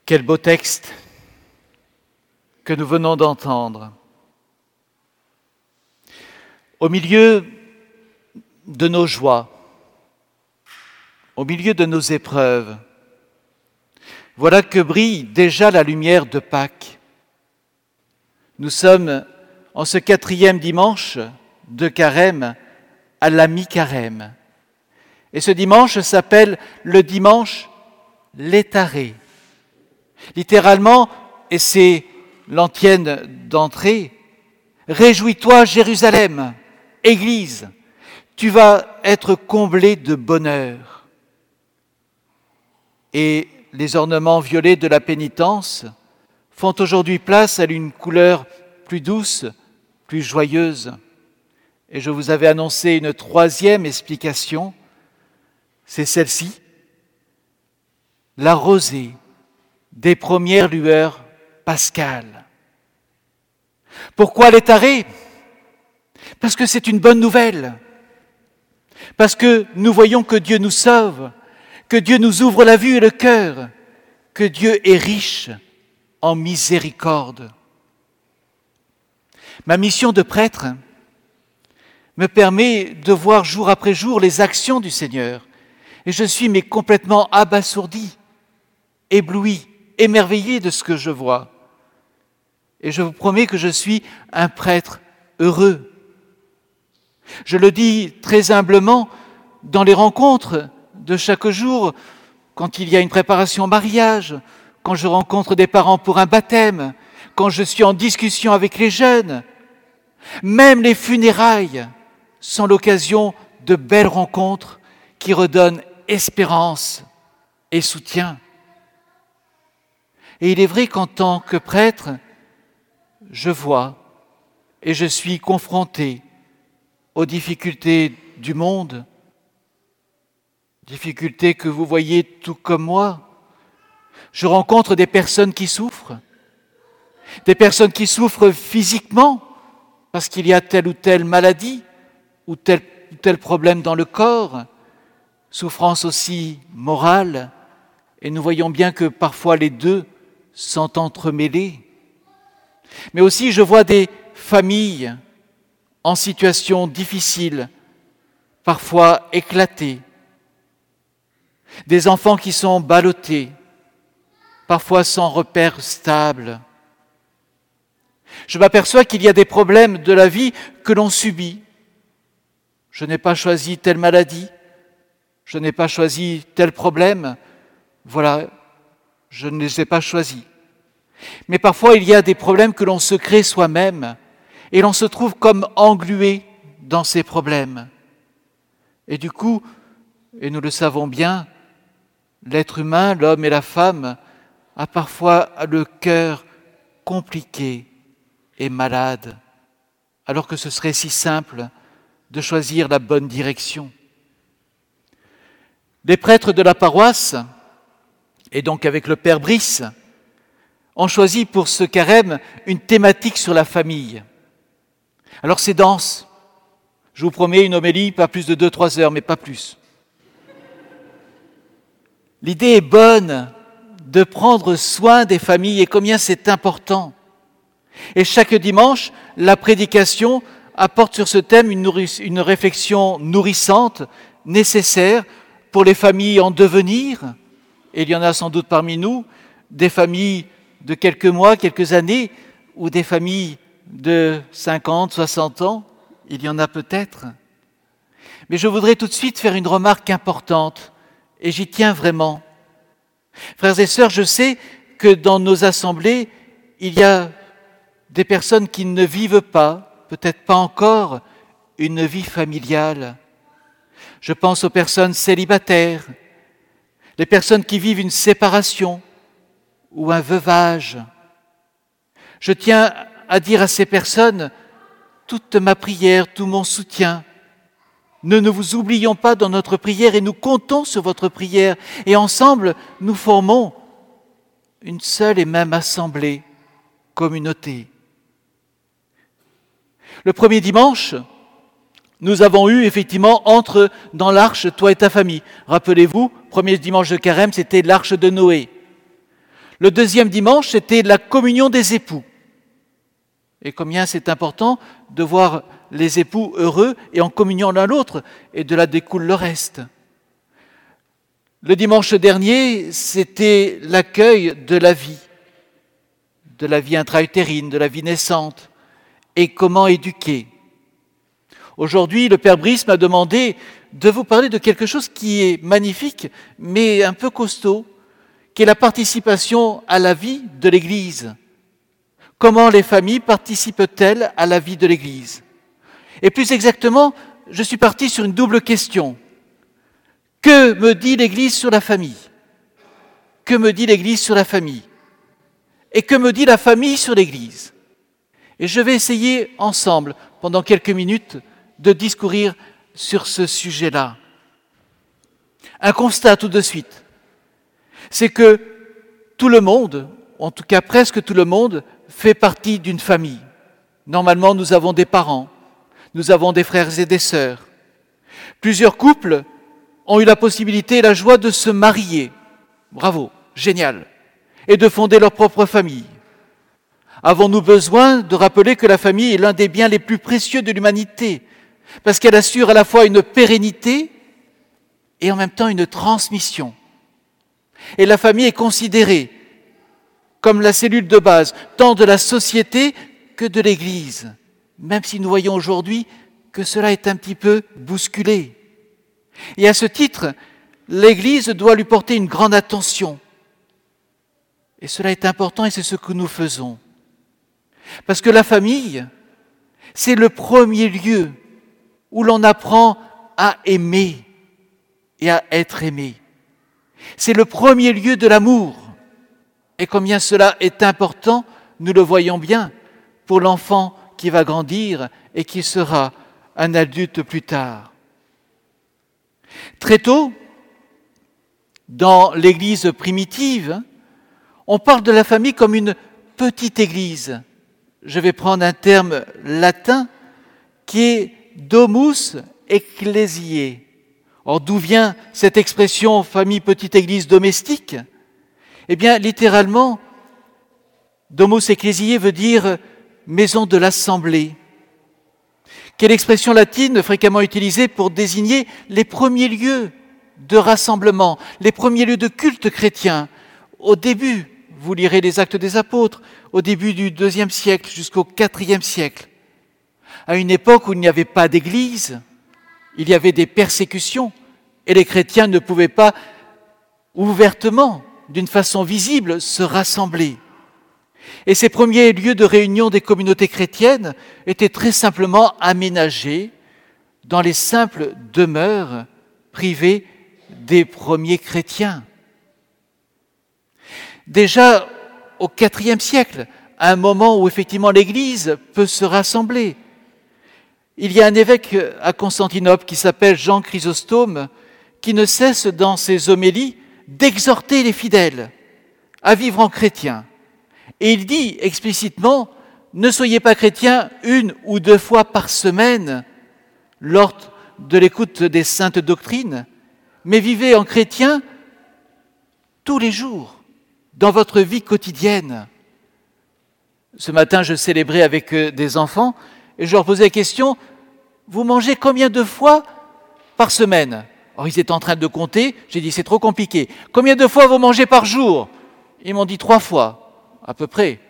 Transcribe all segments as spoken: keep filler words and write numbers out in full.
Quel beau texte que nous venons d'entendre. Au milieu de nos joies, au milieu de nos épreuves, voilà que brille déjà la lumière de Pâques. Nous sommes en ce quatrième dimanche de Carême à la mi-Carême. Et ce dimanche s'appelle le dimanche Létharée. Littéralement, et c'est l'antienne d'entrée, « Réjouis-toi Jérusalem, Église, tu vas être comblé de bonheur. » Et les ornements violets de la pénitence font aujourd'hui place à une couleur plus douce, plus joyeuse. Et je vous avais annoncé une troisième explication, c'est celle-ci, la rosée des premières lueurs pascales. Pourquoi Létharée ? Parce que c'est une bonne nouvelle, parce que nous voyons que Dieu nous sauve, que Dieu nous ouvre la vue et le cœur, que Dieu est riche en miséricorde. Ma mission de prêtre me permet de voir jour après jour les actions du Seigneur, et je suis mais complètement abasourdi, ébloui, émerveillé de ce que je vois. Et je vous promets que je suis un prêtre heureux. Je le dis très humblement dans les rencontres de chaque jour, quand il y a une préparation au mariage, quand je rencontre des parents pour un baptême, quand je suis en discussion avec les jeunes. Même les funérailles sont l'occasion de belles rencontres qui redonnent espérance et soutien. Et il est vrai qu'en tant que prêtre, je vois et je suis confronté aux difficultés du monde, difficultés que vous voyez tout comme moi. Je rencontre des personnes qui souffrent, des personnes qui souffrent physiquement parce qu'il y a telle ou telle maladie ou tel ou tel problème dans le corps, souffrance aussi morale, et nous voyons bien que parfois les deux sont entremêlés. Mais aussi je vois des familles en situation difficile, parfois éclatées, des enfants qui sont ballottés, parfois sans repère stable. Je m'aperçois qu'il y a des problèmes de la vie que l'on subit. Je n'ai pas choisi telle maladie, je n'ai pas choisi tel problème, voilà, je ne les ai pas choisis. Mais parfois, il y a des problèmes que l'on se crée soi-même et l'on se trouve comme englué dans ces problèmes. Et du coup, et nous le savons bien, l'être humain, l'homme et la femme, a parfois le cœur compliqué et malade, alors que ce serait si simple de choisir la bonne direction. Les prêtres de la paroisse, et donc avec le Père Brice, ont choisi pour ce carême une thématique sur la famille. Alors c'est dense. Je vous promets une homélie, pas plus de deux trois heures, mais pas plus. L'idée est bonne de prendre soin des familles et combien c'est important. Et chaque dimanche, la prédication apporte sur ce thème une, nourric- une réflexion nourrissante, nécessaire pour les familles en devenir, et il y en a sans doute parmi nous, des familles de quelques mois, quelques années, ou des familles de cinquante, soixante ans, il y en a peut-être. Mais je voudrais tout de suite faire une remarque importante, et j'y tiens vraiment. Frères et sœurs, je sais que dans nos assemblées, il y a des personnes qui ne vivent pas, peut-être pas encore, une vie familiale. Je pense aux personnes célibataires, les personnes qui vivent une séparation ou un veuvage. Je tiens à dire à ces personnes toute ma prière, tout mon soutien. Ne nous vous oublions pas dans notre prière et nous comptons sur votre prière. Et ensemble, nous formons une seule et même assemblée, communauté. Le premier dimanche, nous avons eu effectivement entre dans l'arche, toi et ta famille. Rappelez-vous, premier dimanche de carême, c'était l'arche de Noé. Le deuxième dimanche, c'était la communion des époux. Et combien c'est important de voir les époux heureux et en communion l'un l'autre, et de là découle le reste. Le dimanche dernier, c'était l'accueil de la vie, de la vie intra-utérine, de la vie naissante, et comment éduquer. Aujourd'hui, le Père Brice m'a demandé de vous parler de quelque chose qui est magnifique, mais un peu costaud, qui est la participation à la vie de l'Église. Comment les familles participent-elles à la vie de l'Église? Et plus exactement, je suis parti sur une double question. Que me dit l'Église sur la famille? Que me dit l'Église sur la famille? Et que me dit la famille sur l'Église? Et je vais essayer ensemble, pendant quelques minutes, de discourir sur ce sujet-là. Un constat tout de suite, c'est que tout le monde, en tout cas presque tout le monde, fait partie d'une famille. Normalement, nous avons des parents, nous avons des frères et des sœurs. Plusieurs couples ont eu la possibilité et la joie de se marier. Bravo, génial. Et de fonder leur propre famille. Avons-nous besoin de rappeler que la famille est l'un des biens les plus précieux de l'humanité, parce qu'elle assure à la fois une pérennité et en même temps une transmission. Et la famille est considérée comme la cellule de base, tant de la société que de l'Église, même si nous voyons aujourd'hui que cela est un petit peu bousculé. Et à ce titre, l'Église doit lui porter une grande attention. Et cela est important et c'est ce que nous faisons. Parce que la famille, c'est le premier lieu où l'on apprend à aimer et à être aimé. C'est le premier lieu de l'amour. Et combien cela est important, nous le voyons bien, pour l'enfant qui va grandir et qui sera un adulte plus tard. Très tôt, dans l'Église primitive, on parle de la famille comme une petite Église. Je vais prendre un terme latin qui est domus ecclesiae. Or, d'où vient cette expression famille petite Église domestique? Eh bien, littéralement, domus ecclesiae veut dire maison de l'assemblée, qui est l'expression latine fréquemment utilisée pour désigner les premiers lieux de rassemblement, les premiers lieux de culte chrétien. Au début, vous lirez les Actes des Apôtres, au début du deuxième siècle jusqu'au quatrième siècle, à une époque où il n'y avait pas d'église, il y avait des persécutions, et les chrétiens ne pouvaient pas ouvertement, d'une façon visible, se rassembler. Et ces premiers lieux de réunion des communautés chrétiennes étaient très simplement aménagés dans les simples demeures privées des premiers chrétiens. Déjà au quatrième siècle, à un moment où effectivement l'Église peut se rassembler, il y a un évêque à Constantinople qui s'appelle Jean Chrysostome, qui ne cesse dans ses homélies d'exhorter les fidèles à vivre en chrétien. Et il dit explicitement, ne soyez pas chrétiens une ou deux fois par semaine lors de l'écoute des saintes doctrines, mais vivez en chrétien tous les jours, dans votre vie quotidienne. Ce matin, je célébrais avec des enfants et je leur posais la question, vous mangez combien de fois par semaine? Alors ils étaient en train de compter, j'ai dit c'est trop compliqué. Combien de fois vous mangez par jour? Ils m'ont dit trois fois, à peu près.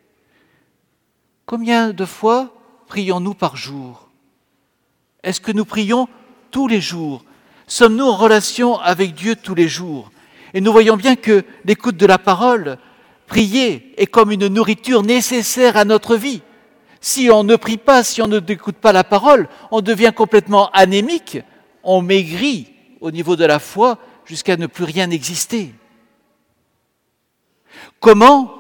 Combien de fois prions-nous par jour? Est-ce que nous prions tous les jours? Sommes-nous en relation avec Dieu tous les jours? Et nous voyons bien que l'écoute de la parole, prier, est comme une nourriture nécessaire à notre vie. Si on ne prie pas, si on ne n'écoute pas la parole, on devient complètement anémique, on maigrit au niveau de la foi jusqu'à ne plus rien exister. Comment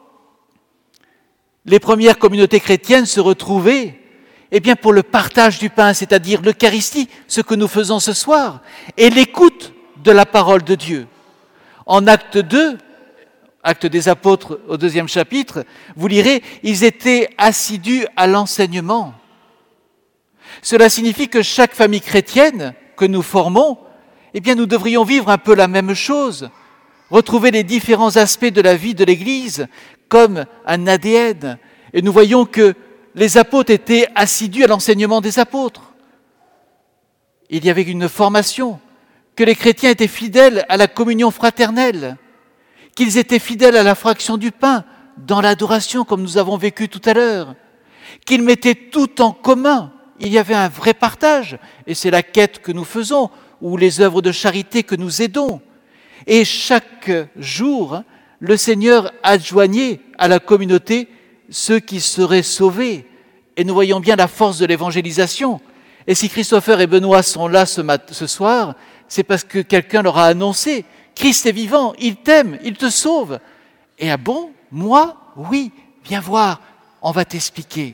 les premières communautés chrétiennes se retrouvaient? Eh bien pour le partage du pain, c'est-à-dire l'Eucharistie, ce que nous faisons ce soir, et l'écoute de la parole de Dieu. En acte deux, acte des apôtres au deuxième chapitre, vous lirez, ils étaient assidus à l'enseignement. Cela signifie que chaque famille chrétienne que nous formons, eh bien nous devrions vivre un peu la même chose. retrouver les différents aspects de la vie de l'Église comme un A D N. Et nous voyons que les apôtres étaient assidus à l'enseignement des apôtres. Il y avait une formation, que les chrétiens étaient fidèles à la communion fraternelle, qu'ils étaient fidèles à la fraction du pain, dans l'adoration comme nous avons vécu tout à l'heure, qu'ils mettaient tout en commun. Il y avait un vrai partage, et c'est la quête que nous faisons, ou les œuvres de charité que nous aidons. Et chaque jour, le Seigneur adjoignait à la communauté ceux qui seraient sauvés. Et nous voyons bien la force de l'évangélisation. Et si Christopher et Benoît sont là ce, mat- ce soir, c'est parce que quelqu'un leur a annoncé « Christ est vivant, il t'aime, il te sauve ». Et ah bon, moi, oui, viens voir, on va t'expliquer.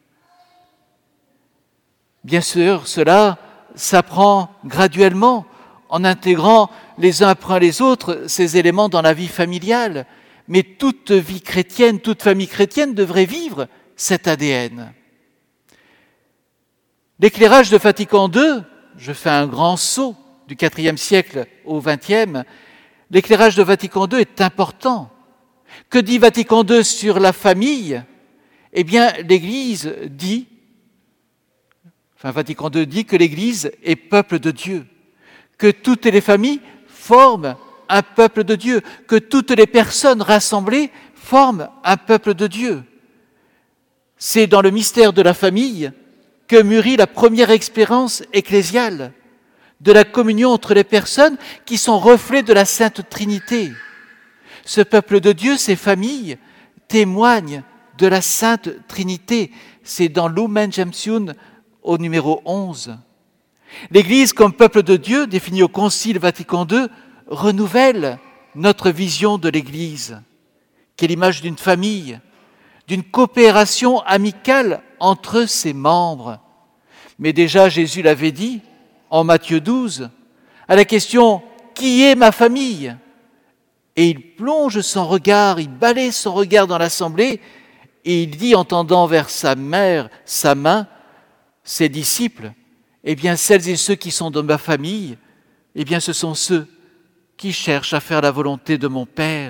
Bien sûr, cela s'apprend graduellement en intégrant les uns après les autres ces éléments dans la vie familiale. Mais toute vie chrétienne, toute famille chrétienne devrait vivre cet A D N. L'éclairage de Vatican deux, je fais un grand saut du quatrième siècle au vingtième, l'éclairage de Vatican deux est important. Que dit Vatican deux sur la famille ? Eh bien, l'Église dit, enfin Vatican deux dit que l'Église est peuple de Dieu, que toutes les familles forment un peuple de Dieu, que toutes les personnes rassemblées forment un peuple de Dieu. C'est dans le mystère de la famille que mûrit la première expérience ecclésiale de la communion entre les personnes qui sont reflets de la Sainte Trinité. Ce peuple de Dieu, ces familles, témoignent de la Sainte Trinité. C'est dans Lumen Gentium au numéro onze. L'Église, comme peuple de Dieu, défini au Concile Vatican deux, renouvelle notre vision de l'Église, qui est l'image d'une famille, d'une coopération amicale entre ses membres. Mais déjà, Jésus l'avait dit en Matthieu douze, à la question « Qui est ma famille ?» Et il plonge son regard, il balaye son regard dans l'assemblée et il dit en tendant vers sa mère, sa main, ses disciples, « Eh bien, celles et ceux qui sont de ma famille, eh bien, ce sont ceux qui cherchent à faire la volonté de mon Père. »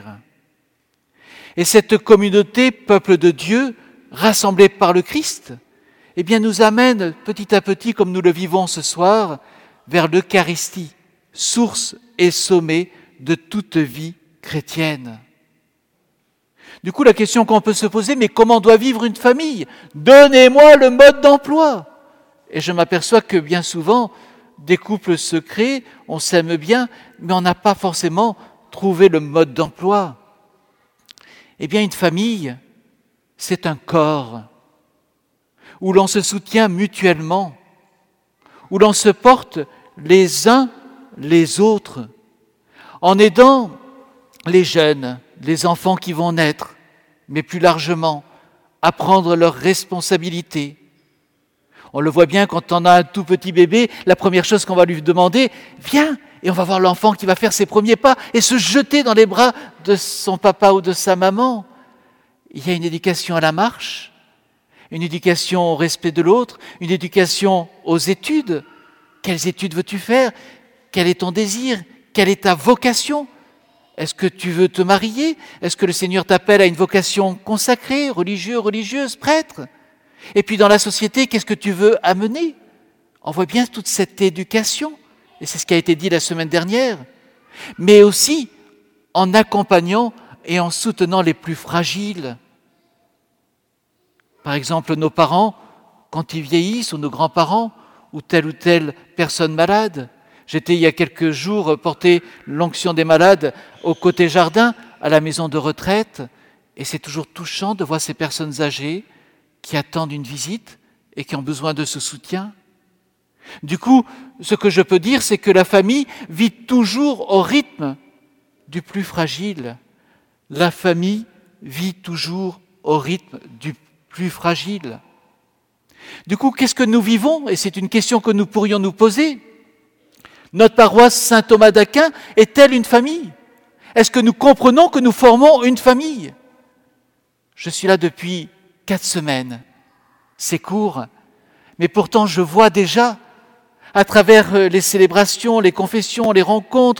Et cette communauté, peuple de Dieu, rassemblée par le Christ, eh bien, nous amène petit à petit, comme nous le vivons ce soir, vers l'Eucharistie, source et sommet de toute vie chrétienne. Du coup, la question qu'on peut se poser, mais comment doit vivre une famille ? Donnez-moi le mode d'emploi. Et je m'aperçois que bien souvent, des couples se créent, on s'aime bien, mais on n'a pas forcément trouvé le mode d'emploi. Eh bien, une famille, c'est un corps où l'on se soutient mutuellement, où l'on se porte les uns les autres, en aidant les jeunes, les enfants qui vont naître, mais plus largement, à prendre leurs responsabilités. On le voit bien quand on a un tout petit bébé, la première chose qu'on va lui demander, viens, et on va voir l'enfant qui va faire ses premiers pas et se jeter dans les bras de son papa ou de sa maman. Il y a une éducation à la marche, une éducation au respect de l'autre, une éducation aux études. Quelles études veux-tu faire ? Quel est ton désir ? Quelle est ta vocation ? Est-ce que tu veux te marier ? Est-ce que le Seigneur t'appelle à une vocation consacrée, religieux, religieuse, prêtre ? Et puis dans la société, qu'est-ce que tu veux amener ? On voit bien toute cette éducation, et c'est ce qui a été dit la semaine dernière, mais aussi en accompagnant et en soutenant les plus fragiles. Par exemple, nos parents, quand ils vieillissent, ou nos grands-parents, ou telle ou telle personne malade. J'étais il y a quelques jours porter l'onction des malades au côté jardin, à la maison de retraite, et c'est toujours touchant de voir ces personnes âgées qui attendent une visite et qui ont besoin de ce soutien. Du coup, ce que je peux dire, c'est que la famille vit toujours au rythme du plus fragile. La famille vit toujours au rythme du plus fragile. Du coup, qu'est-ce que nous vivons ? Et c'est une question que nous pourrions nous poser. Notre paroisse Saint-Thomas d'Aquin est-elle une famille ? Est-ce que nous comprenons que nous formons une famille ? Je suis là depuis quatre semaines. C'est court, mais pourtant je vois déjà, à travers les célébrations, les confessions, les rencontres,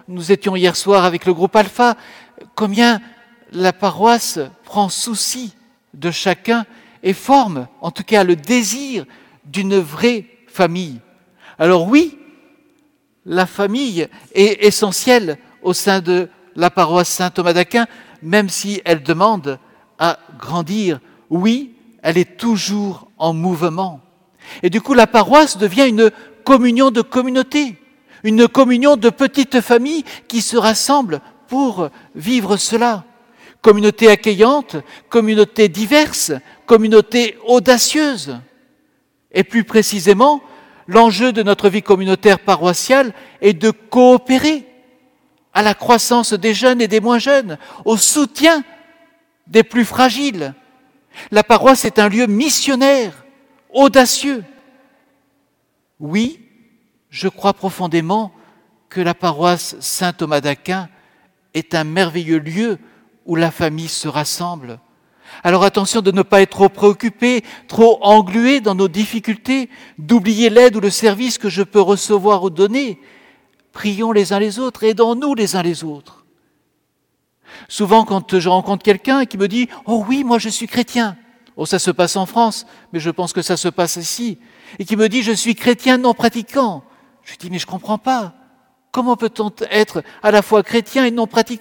nous étions hier soir avec le groupe Alpha, combien la paroisse prend souci de chacun et forme, en tout cas, le désir d'une vraie famille. Alors oui, la famille est essentielle au sein de la paroisse Saint-Thomas d'Aquin, même si elle demande à grandir. Oui, elle est toujours en mouvement. Et du coup, la paroisse devient une communion de communautés, une communion de petites familles qui se rassemblent pour vivre cela. Communauté accueillante, communauté diverse, communauté audacieuse. Et plus précisément, l'enjeu de notre vie communautaire paroissiale est de coopérer à la croissance des jeunes et des moins jeunes, au soutien des plus fragiles. La paroisse est un lieu missionnaire, audacieux. Oui, je crois profondément que la paroisse Saint-Thomas d'Aquin est un merveilleux lieu où la famille se rassemble. Alors attention de ne pas être trop préoccupé, trop englué dans nos difficultés, d'oublier l'aide ou le service que je peux recevoir ou donner. Prions les uns les autres, aidons-nous les uns les autres. Souvent, quand je rencontre quelqu'un qui me dit « Oh oui, moi je suis chrétien », oh ça se passe en France, mais je pense que ça se passe ici, et qui me dit « Je suis chrétien non pratiquant », je lui dis « Mais je ne comprends pas, comment peut-on être à la fois chrétien et non pratiquant ?»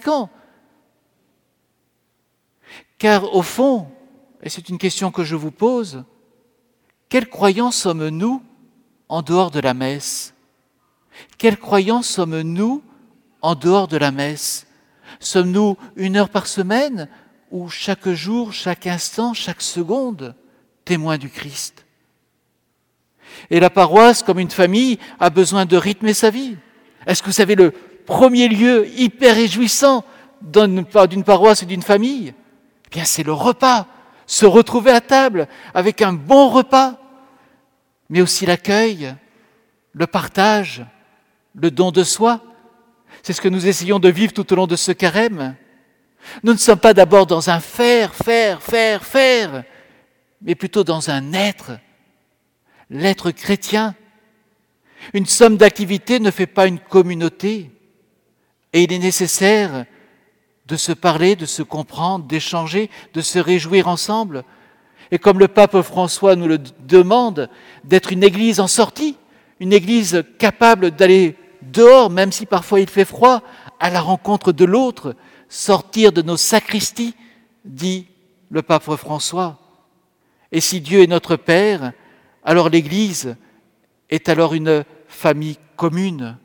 Car au fond, et c'est une question que je vous pose, quels croyants sommes-nous en dehors de la messe ? Quels croyants sommes-nous en dehors de la messe ? Sommes-nous une heure par semaine ou chaque jour, chaque instant, chaque seconde, témoins du Christ ? Et la paroisse, comme une famille, a besoin de rythmer sa vie. Est-ce que vous savez le premier lieu hyper réjouissant d'une paroisse et d'une famille ? Eh bien, c'est le repas, se retrouver à table avec un bon repas, mais aussi l'accueil, le partage, le don de soi. C'est ce que nous essayons de vivre tout au long de ce carême. Nous ne sommes pas d'abord dans un faire, faire, faire, faire, mais plutôt dans un être, l'être chrétien. Une somme d'activités ne fait pas une communauté, et il est nécessaire de se parler, de se comprendre, d'échanger, de se réjouir ensemble. Et comme le pape François nous le demande, d'être une église en sortie, une église capable d'aller dehors, même si parfois il fait froid, à la rencontre de l'autre, sortir de nos sacristies, dit le pape François. Et si Dieu est notre Père, alors l'Église est alors une famille commune.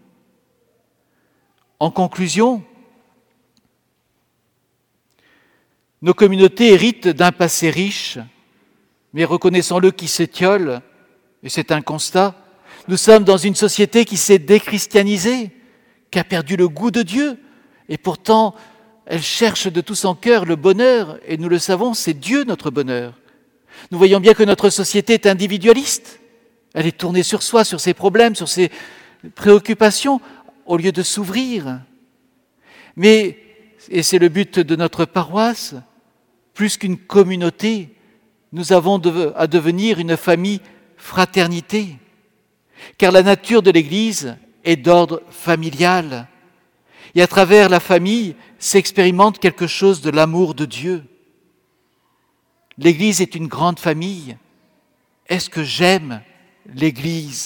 En conclusion, nos communautés héritent d'un passé riche, mais reconnaissons-le qui s'étiole, et c'est un constat. Nous sommes dans une société qui s'est déchristianisée, qui a perdu le goût de Dieu, et pourtant elle cherche de tout son cœur le bonheur, et nous le savons, c'est Dieu notre bonheur. Nous voyons bien que notre société est individualiste, elle est tournée sur soi, sur ses problèmes, sur ses préoccupations, au lieu de s'ouvrir. Mais, et c'est le but de notre paroisse, plus qu'une communauté, nous avons de, à devenir une famille fraternité, car la nature de l'Église est d'ordre familial. Et à travers la famille s'expérimente quelque chose de l'amour de Dieu. L'Église est une grande famille. Est-ce que j'aime l'Église ?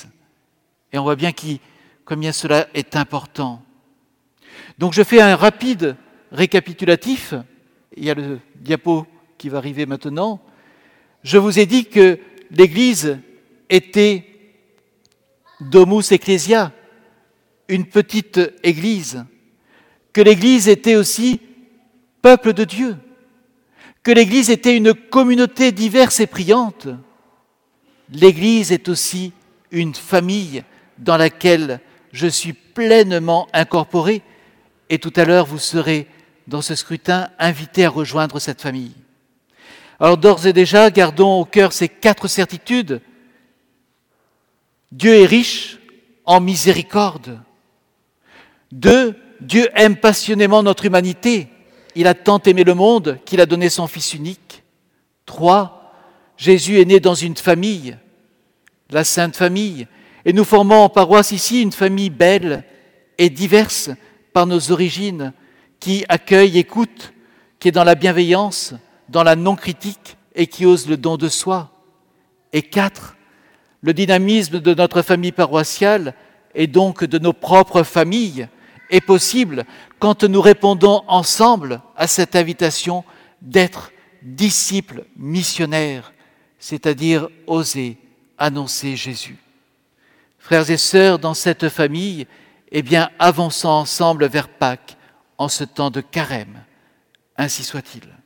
Et on voit bien qui, combien cela est important. Donc je fais un rapide récapitulatif. Il y a le diapo qui va arriver maintenant. Je vous ai dit que l'Église était Domus Ecclesia, une petite église, que l'Église était aussi peuple de Dieu, que l'Église était une communauté diverse et priante. L'Église est aussi une famille dans laquelle je suis pleinement incorporé, et tout à l'heure vous serez dans ce scrutin invités à rejoindre cette famille. Alors d'ores et déjà, gardons au cœur ces quatre certitudes. Dieu est riche en miséricorde. Deux, Dieu aime passionnément notre humanité. Il a tant aimé le monde qu'il a donné son Fils unique. Trois, Jésus est né dans une famille, la Sainte Famille, et nous formons en paroisse ici une famille belle et diverse, par nos origines, qui accueille, écoute, qui est dans la bienveillance, dans la non-critique et qui ose le don de soi. Et quatre, le dynamisme de notre famille paroissiale et donc de nos propres familles est possible quand nous répondons ensemble à cette invitation d'être disciples missionnaires, c'est-à-dire oser annoncer Jésus. Frères et sœurs, dans cette famille, eh bien, avançons ensemble vers Pâques en ce temps de carême. Ainsi soit-il.